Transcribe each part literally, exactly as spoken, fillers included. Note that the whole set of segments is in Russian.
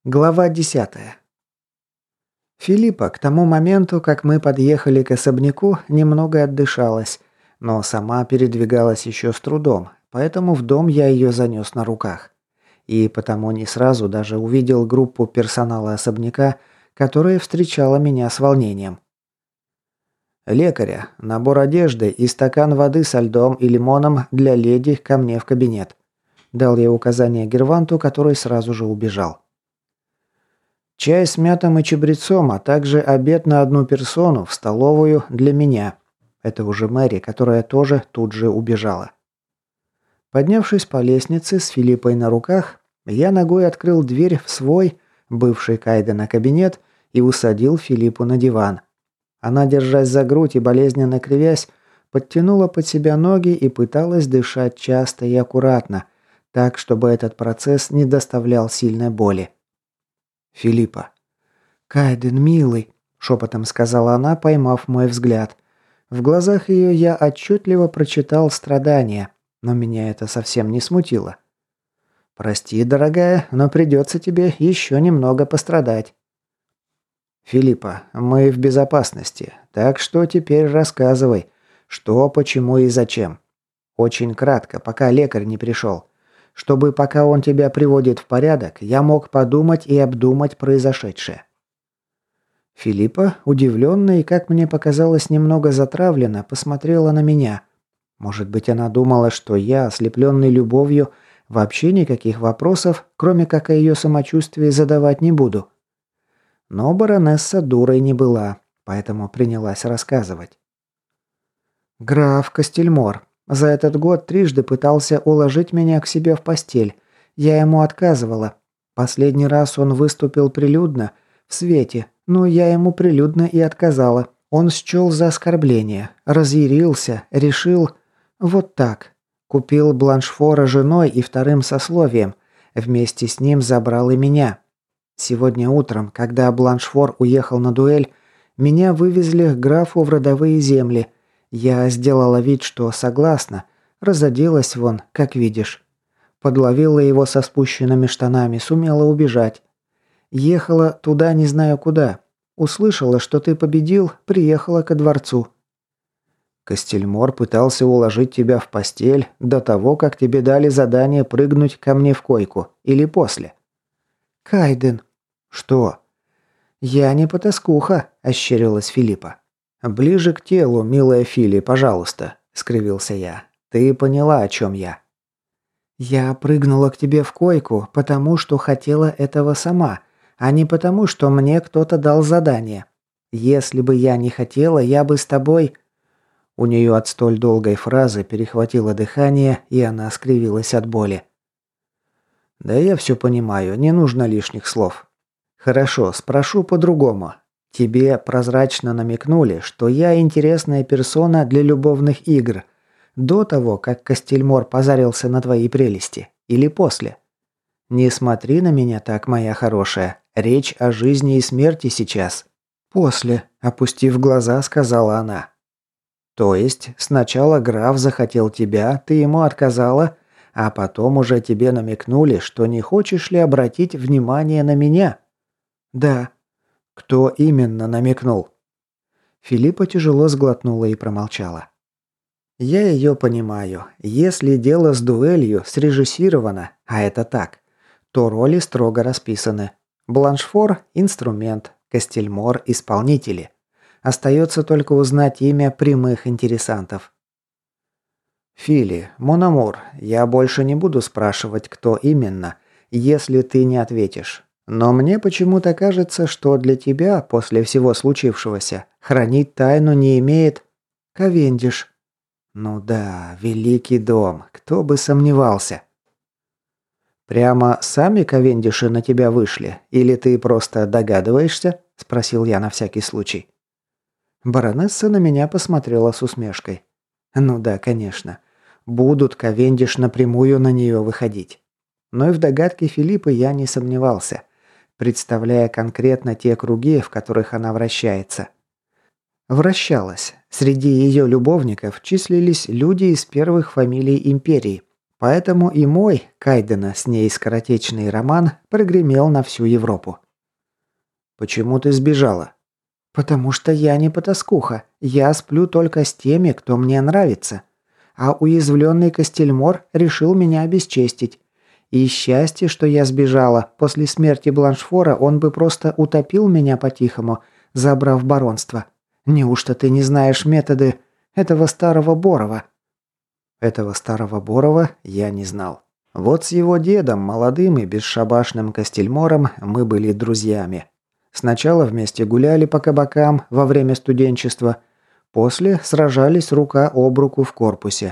Глава десятая. Филиппа к тому моменту, как мы подъехали к особняку, немного отдышалась, но сама передвигалась еще с трудом, поэтому в дом я ее занес на руках. И потому не сразу даже увидел группу персонала особняка, которая встречала меня с волнением. «Лекаря, набор одежды и стакан воды со льдом и лимоном для леди ко мне в кабинет», дал я указание Герванту, который сразу же убежал. Чай с мятом и чабрецом, а также обед на одну персону в столовую для меня. Это уже Мэри, которая тоже тут же убежала. Поднявшись по лестнице с Филиппой на руках, я ногой открыл дверь в свой, бывший Кайдена, кабинет и усадил Филиппу на диван. Она, держась за грудь и болезненно кривясь, подтянула под себя ноги и пыталась дышать часто и аккуратно, так, чтобы этот процесс не доставлял сильной боли. «Филиппа». «Кайден, милый», – шепотом сказала она, поймав мой взгляд. В глазах ее я отчетливо прочитал страдания, но меня это совсем не смутило. «Прости, дорогая, но придется тебе еще немного пострадать». «Филиппа, мы в безопасности, так что теперь рассказывай, что, почему и зачем. Очень кратко, пока лекарь не пришел. Чтобы пока он тебя приводит в порядок, я мог подумать и обдумать произошедшее». Филиппа, удивленная и, как мне показалось, немного затравленно, посмотрела на меня. Может быть, она думала, что я, ослепленный любовью, вообще никаких вопросов, кроме как о ее самочувствии, задавать не буду. Но баронесса дурой не была, поэтому принялась рассказывать. «Граф Кастельмор. За этот год трижды пытался уложить меня к себе в постель. Я ему отказывала. Последний раз он выступил прилюдно, в свете, но я ему прилюдно и отказала. Он счел за оскорбление, разъярился, решил... Вот так. Купил Бланшфора женой и вторым сословием. Вместе с ним забрал и меня. Сегодня утром, когда Бланшфор уехал на дуэль, меня вывезли к графу в родовые земли. Я сделала вид, что согласна, разоделась вон, как видишь. Подловила его со спущенными штанами, сумела убежать. Ехала туда не знаю куда. Услышала, что ты победил, приехала ко дворцу. Кастельмор пытался уложить тебя в постель до того, как тебе дали задание прыгнуть ко мне в койку. Или после? Кайден. Что? Я не потаскуха, ощерилась Филиппа. «Ближе к телу, милая Фили, пожалуйста», – скривился я. «Ты поняла, о чем я». «Я прыгнула к тебе в койку, потому что хотела этого сама, а не потому, что мне кто-то дал задание. Если бы я не хотела, я бы с тобой...» У нее от столь долгой фразы перехватило дыхание, и она скривилась от боли. «Да я все понимаю, не нужно лишних слов. Хорошо, спрошу по-другому. Тебе прозрачно намекнули, что я интересная персона для любовных игр. До того, как Кастельмор позарился на твои прелести. Или после? Не смотри на меня так, моя хорошая. Речь о жизни и смерти сейчас. После, опустив глаза, сказала она. То есть, сначала граф захотел тебя, ты ему отказала, а потом уже тебе намекнули, что не хочешь ли обратить внимание на меня? Да. «Кто именно намекнул?» Филиппа тяжело сглотнула и промолчала. «Я ее понимаю. Если дело с дуэлью срежиссировано, а это так, то роли строго расписаны. Бланшфор – инструмент, Кастельмор – исполнители. Остается только узнать имя прямых интересантов». «Фили, Мон-Амур, я больше не буду спрашивать, кто именно, если ты не ответишь. Но мне почему-то кажется, что для тебя, после всего случившегося, хранить тайну не имеет Ковендиш. Ну да, великий дом, кто бы сомневался. Прямо сами Ковендиши на тебя вышли? Или ты просто догадываешься? Спросил я на всякий случай. Баронесса на меня посмотрела с усмешкой. Ну да, конечно. Будут Ковендиш напрямую на нее выходить. Но и в догадке Филиппы я не сомневался, представляя конкретно те круги, в которых она вращается. Вращалась. Среди ее любовников числились люди из первых фамилий империи, Поэтому и мой, Кайдена, с ней скоротечный роман прогремел на всю Европу. «Почему ты сбежала?» «Потому что я не потаскуха. Я сплю только с теми, кто мне нравится. А уязвленный Костельмор решил меня обесчестить. И счастье, что я сбежала. После смерти Бланшфора он бы просто утопил меня по-тихому, забрав баронство. Неужто ты не знаешь методы этого старого Борова?» Этого старого Борова я не знал. Вот с его дедом, молодым и бесшабашным Костельмором, мы были друзьями. Сначала вместе гуляли по кабакам во время студенчества, после сражались рука об руку в корпусе.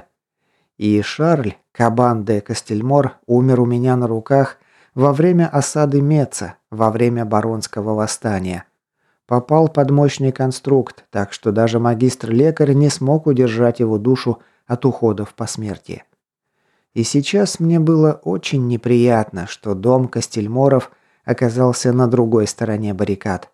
И Шарль, Кабан де Костельмор, умер у меня на руках во время осады Меца, во время Баронского восстания. Попал под мощный конструкт, так что даже магистр-лекарь не смог удержать его душу от ухода в посмертие. И сейчас мне было очень неприятно, что дом Костельморов оказался на другой стороне баррикад.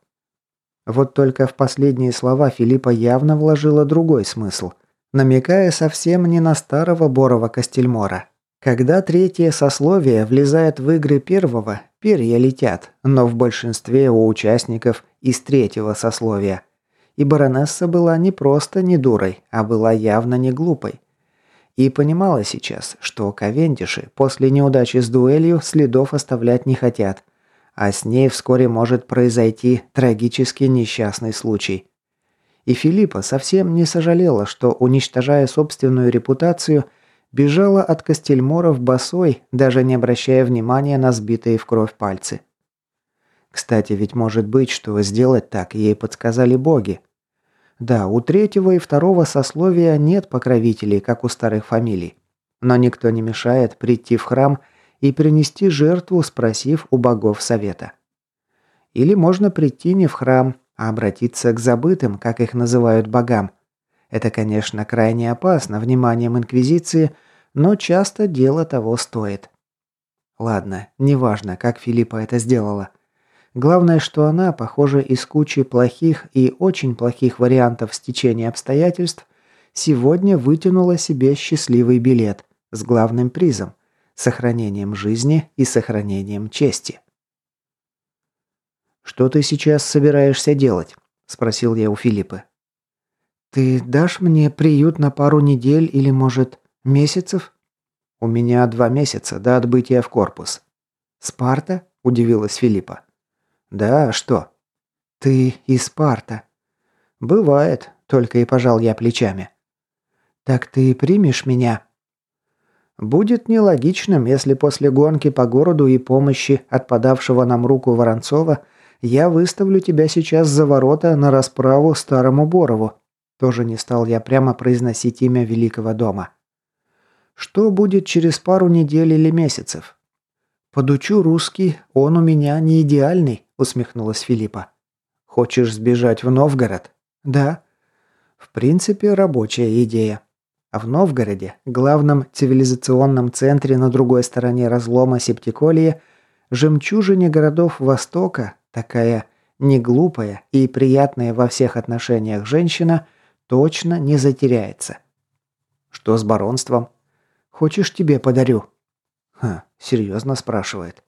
Вот только в последние слова Филиппа явно вложила другой смысл, намекая совсем не на старого Борова Костельмора. Когда третье сословие влезает в игры первого, перья летят, но в большинстве у участников из третьего сословия. И баронесса была не просто не дурой, а была явно не глупой. И понимала сейчас, что Кавендиши после неудачи с дуэлью следов оставлять не хотят, а с ней вскоре может произойти трагически несчастный случай. И Филиппа совсем не сожалела, что, уничтожая собственную репутацию, бежала от Костельморов босой, даже не обращая внимания на сбитые в кровь пальцы. Кстати, ведь может быть, что сделать так ей подсказали боги. Да, у третьего и второго сословия нет покровителей, как у старых фамилий. Но никто не мешает прийти в храм и принести жертву, спросив у богов совета. Или можно прийти не в храм, а обратиться к забытым, как их называют богам. Это, конечно, крайне опасно вниманием инквизиции, но часто дело того стоит. Ладно, неважно, как Филиппа это сделала. Главное, что она, похоже, из кучи плохих и очень плохих вариантов стечения обстоятельств, сегодня вытянула себе счастливый билет с главным призом – сохранением жизни и сохранением чести. «Что ты сейчас собираешься делать?» – спросил я у Филиппы. «Ты дашь мне приют на пару недель или, может, месяцев?» «У меня два месяца до отбытия в корпус». «Спарта?» – удивилась Филиппа. «Да, а что?» «Ты из Спарта». «Бывает», – только и пожал я плечами. «Так ты примешь меня?» «Будет нелогичным, если после гонки по городу и помощи от подавшего нам руку Воронцова я выставлю тебя сейчас за ворота на расправу старому Борову». Тоже не стал я прямо произносить имя великого дома. «Что будет через пару недель или месяцев?» «Подучу русский, он у меня не идеальный», – усмехнулась Филиппа. «Хочешь сбежать в Новгород?» «Да». «В принципе, рабочая идея. А в Новгороде, главном цивилизационном центре на другой стороне разлома Септиколии, жемчужине городов Востока, такая неглупая и приятная во всех отношениях женщина точно не затеряется». «Что с баронством?» «Хочешь, тебе подарю?» «Ха, серьезно спрашивает».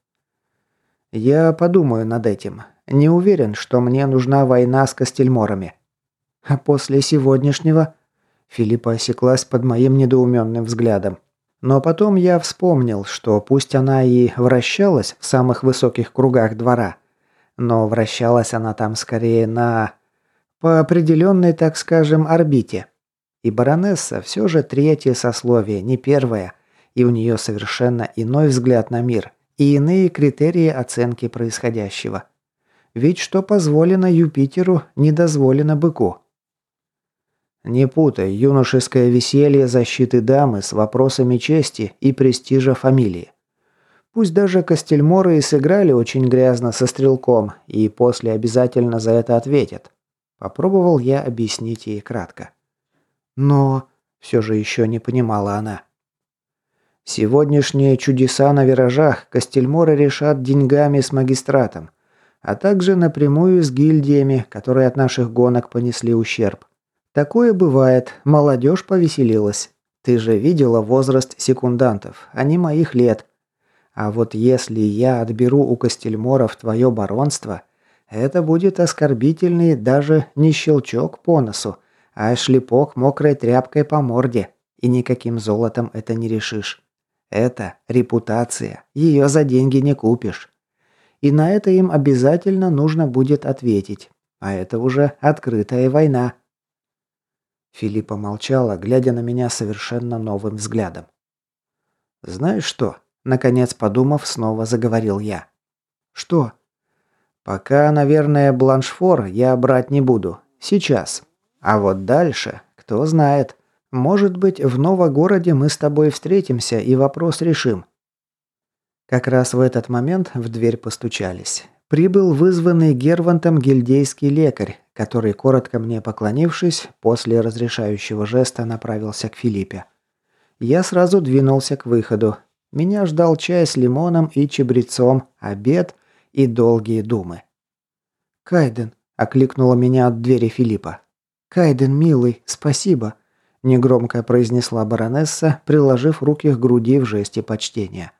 «Я подумаю над этим. Не уверен, что мне нужна война с Костельморами». «А после сегодняшнего?» Филиппа осеклась под моим недоуменным взглядом. Но потом я вспомнил, что пусть она и вращалась в самых высоких кругах двора, но вращалась она там скорее на... по определенной, так скажем, орбите. И баронесса все же третье сословие, не первое, и у нее совершенно иной взгляд на мир и иные критерии оценки происходящего. Ведь что позволено Юпитеру, не дозволено быку. Не путай юношеское веселье защиты дамы с вопросами чести и престижа фамилии. Пусть даже Костельморы и сыграли очень грязно со стрелком, и после обязательно за это ответят. Попробовал я объяснить ей кратко. Но все же еще не понимала она. Сегодняшние чудеса на виражах Костельморы решат деньгами с магистратом, а также напрямую с гильдиями, которые от наших гонок понесли ущерб. Такое бывает, молодежь повеселилась. Ты же видела возраст секундантов, они моих лет. А вот если я отберу у Костельморов твое баронство, это будет оскорбительный даже не щелчок по носу, а шлепок мокрой тряпкой по морде, и никаким золотом это не решишь. Это репутация, ее за деньги не купишь. И на это им обязательно нужно будет ответить, а это уже открытая война. Филиппа молчала, глядя на меня совершенно новым взглядом. «Знаешь что?» – наконец подумав, снова заговорил я. «Что?» «Пока, наверное, Бланшфор я брать не буду. Сейчас. А вот дальше, кто знает. Может быть, в Новогороде мы с тобой встретимся и вопрос решим». Как раз в этот момент в дверь постучались. Прибыл вызванный Гервантом гильдейский лекарь, который, коротко мне поклонившись, после разрешающего жеста направился к Филиппе. Я сразу двинулся к выходу. Меня ждал чай с лимоном и чабрецом, обед и долгие думы. «Кайден», – окликнула меня от двери Филиппа. «Кайден, милый, спасибо», – негромко произнесла баронесса, приложив руки к груди в жесте почтения.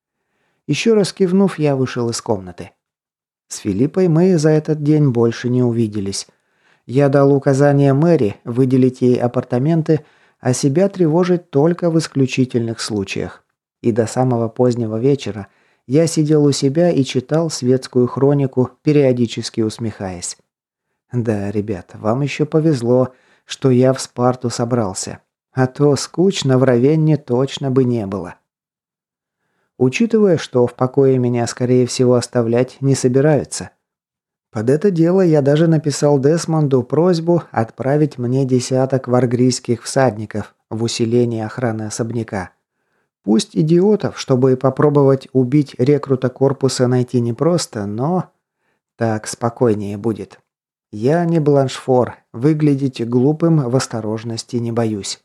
Еще раз кивнув, я вышел из комнаты. С Филиппой мы за этот день больше не увиделись. Я дал указание Мэри выделить ей апартаменты, а себя тревожить только в исключительных случаях. И до самого позднего вечера я сидел у себя и читал светскую хронику, периодически усмехаясь. Да, ребят, вам еще повезло, что я в Спарту собрался. А то скучно в Равенне точно бы не было. Учитывая, что в покое меня, скорее всего, оставлять не собираются. Под это дело я даже написал Десмонду просьбу отправить мне десяток варгрийских всадников в усиление охраны особняка. Пусть идиотов, чтобы попробовать убить рекрута корпуса найти непросто, но... Так спокойнее будет. Я не Бланшфор, выглядеть глупым в осторожности не боюсь.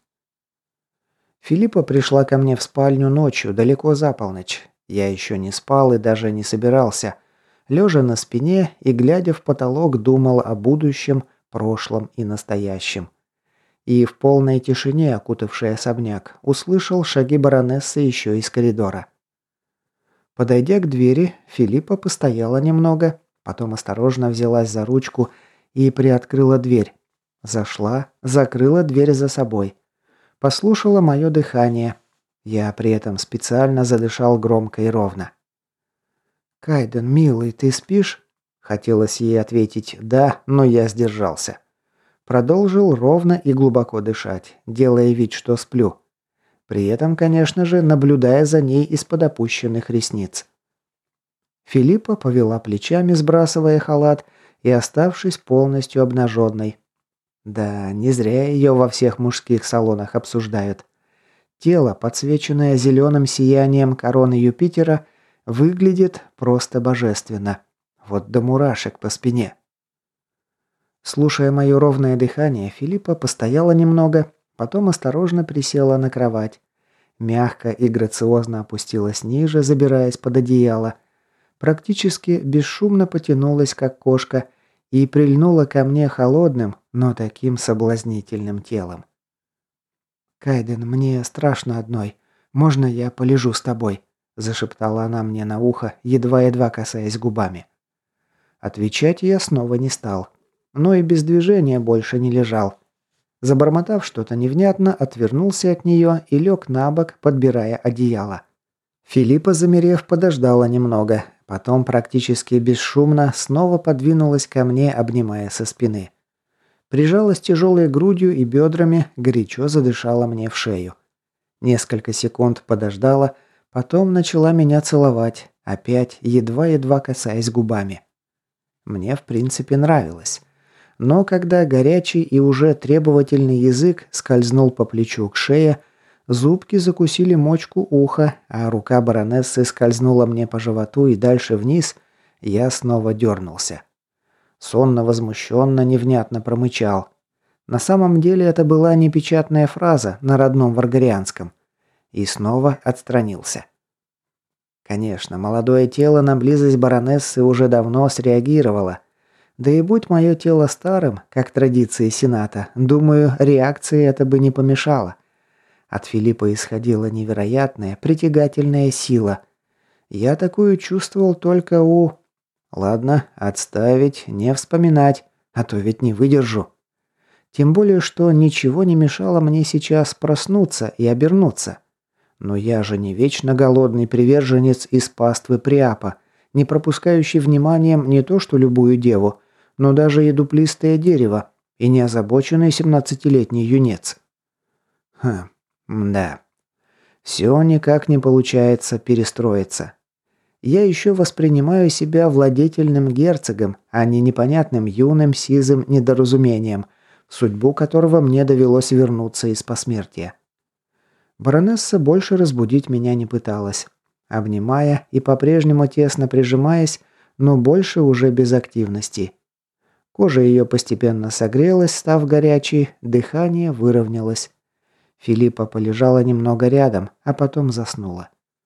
Филиппа пришла ко мне в спальню ночью, далеко за полночь. Я еще не спал и даже не собирался. Лежа на спине и глядя в потолок, думал о будущем, прошлом и настоящем. И в полной тишине, окутавшей особняк, услышал шаги баронессы еще из коридора. Подойдя к двери, Филиппа постояла немного, потом осторожно взялась за ручку и приоткрыла дверь. Зашла, закрыла дверь за собой. Послушала мое дыхание. Я при этом специально задышал громко и ровно. «Кайден, милый, ты спишь?» Хотелось ей ответить «да», но я сдержался. Продолжил ровно и глубоко дышать, делая вид, что сплю. При этом, конечно же, наблюдая за ней из-под опущенных ресниц. Филиппа повела плечами, сбрасывая халат и оставшись полностью обнаженной. Да, не зря ее во всех мужских салонах обсуждают. Тело, подсвеченное зеленым сиянием короны Юпитера, выглядит просто божественно. Вот до мурашек по спине. Слушая мое ровное дыхание, Филиппа постояла немного, потом осторожно присела на кровать. Мягко и грациозно опустилась ниже, забираясь под одеяло. Практически бесшумно потянулась, как кошка, и прильнула ко мне холодным, но таким соблазнительным телом. «Кайден, мне страшно одной. Можно я полежу с тобой?» – зашептала она мне на ухо, едва-едва касаясь губами. Отвечать я снова не стал, но и без движения больше не лежал. Забормотав что-то невнятно, отвернулся от нее и лег на бок, подбирая одеяло. Филиппа, замерев, подождала немного, потом практически бесшумно снова подвинулась ко мне, обнимая со спины. Прижалась тяжелой грудью и бедрами, горячо задышала мне в шею. Несколько секунд подождала, потом начала меня целовать, опять едва-едва касаясь губами. Мне, в принципе, нравилось. Но когда горячий и уже требовательный язык скользнул по плечу к шее, зубки закусили мочку уха, а рука баронессы скользнула мне по животу и дальше вниз, я снова дернулся. Сонно-возмущенно, невнятно промычал. На самом деле это была непечатная фраза на родном варгарианском. И снова отстранился. Конечно, молодое тело на близость баронессы уже давно среагировало. Да и будь мое тело старым, как традиции Сената, думаю, реакции это бы не помешало. От Филиппа исходила невероятная, притягательная сила. Я такую чувствовал только у... Ладно, отставить, не вспоминать, а то ведь не выдержу. Тем более, что ничего не мешало мне сейчас проснуться и обернуться. Но я же не вечно голодный приверженец из паствы Приапа, не пропускающий вниманием не то что любую деву, но даже и дуплистое дерево, и не озабоченный семнадцатилетний юнец. Хм, да. Все никак не получается перестроиться. Я еще воспринимаю себя владетельным герцогом, а не непонятным юным сизым недоразумением, в судьбу которого мне довелось вернуться из посмертия. Баронесса больше разбудить меня не пыталась, обнимая и по-прежнему тесно прижимаясь, но больше уже без активности. Кожа ее постепенно согрелась, став горячей, дыхание выровнялось. Филиппа полежала немного рядом, а потом заснула.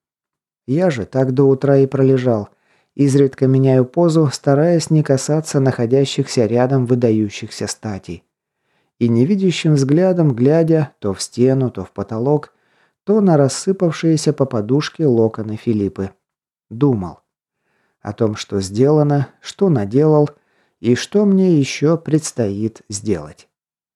Я же так до утра и пролежал, изредка меняю позу, стараясь не касаться находящихся рядом выдающихся статей. И невидящим взглядом, глядя то в стену, то в потолок, то на рассыпавшиеся по подушке локоны Филиппы. Думал о том, что сделано, что наделал и что мне еще предстоит сделать.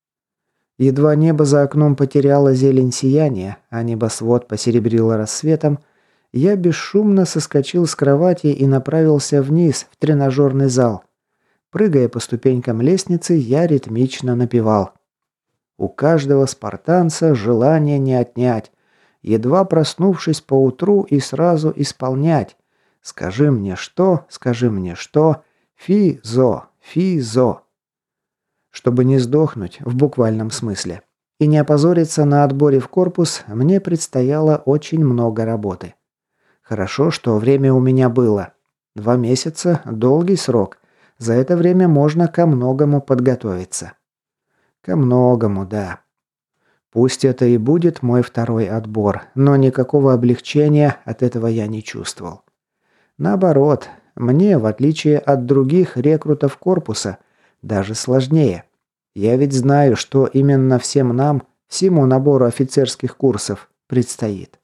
Едва небо за окном потеряло зелень сияния, а небосвод посеребрило рассветом, я бесшумно соскочил с кровати и направился вниз, в тренажерный зал. Прыгая по ступенькам лестницы, я ритмично напевал. У каждого спартанца желание не отнять, едва проснувшись поутру и сразу исполнять. Скажи мне что, скажи мне что, фи-зо, фи-зо. Чтобы не сдохнуть, в буквальном смысле, и не опозориться на отборе в корпус, мне предстояло очень много работы. Хорошо, что время у меня было. Два месяца – долгий срок. За это время можно ко многому подготовиться. Ко многому, да. Пусть это и будет мой второй отбор, но никакого облегчения от этого я не чувствовал. Наоборот, мне, в отличие от других рекрутов корпуса, даже сложнее. Я ведь знаю, что именно всем нам, всему набору офицерских курсов, предстоит.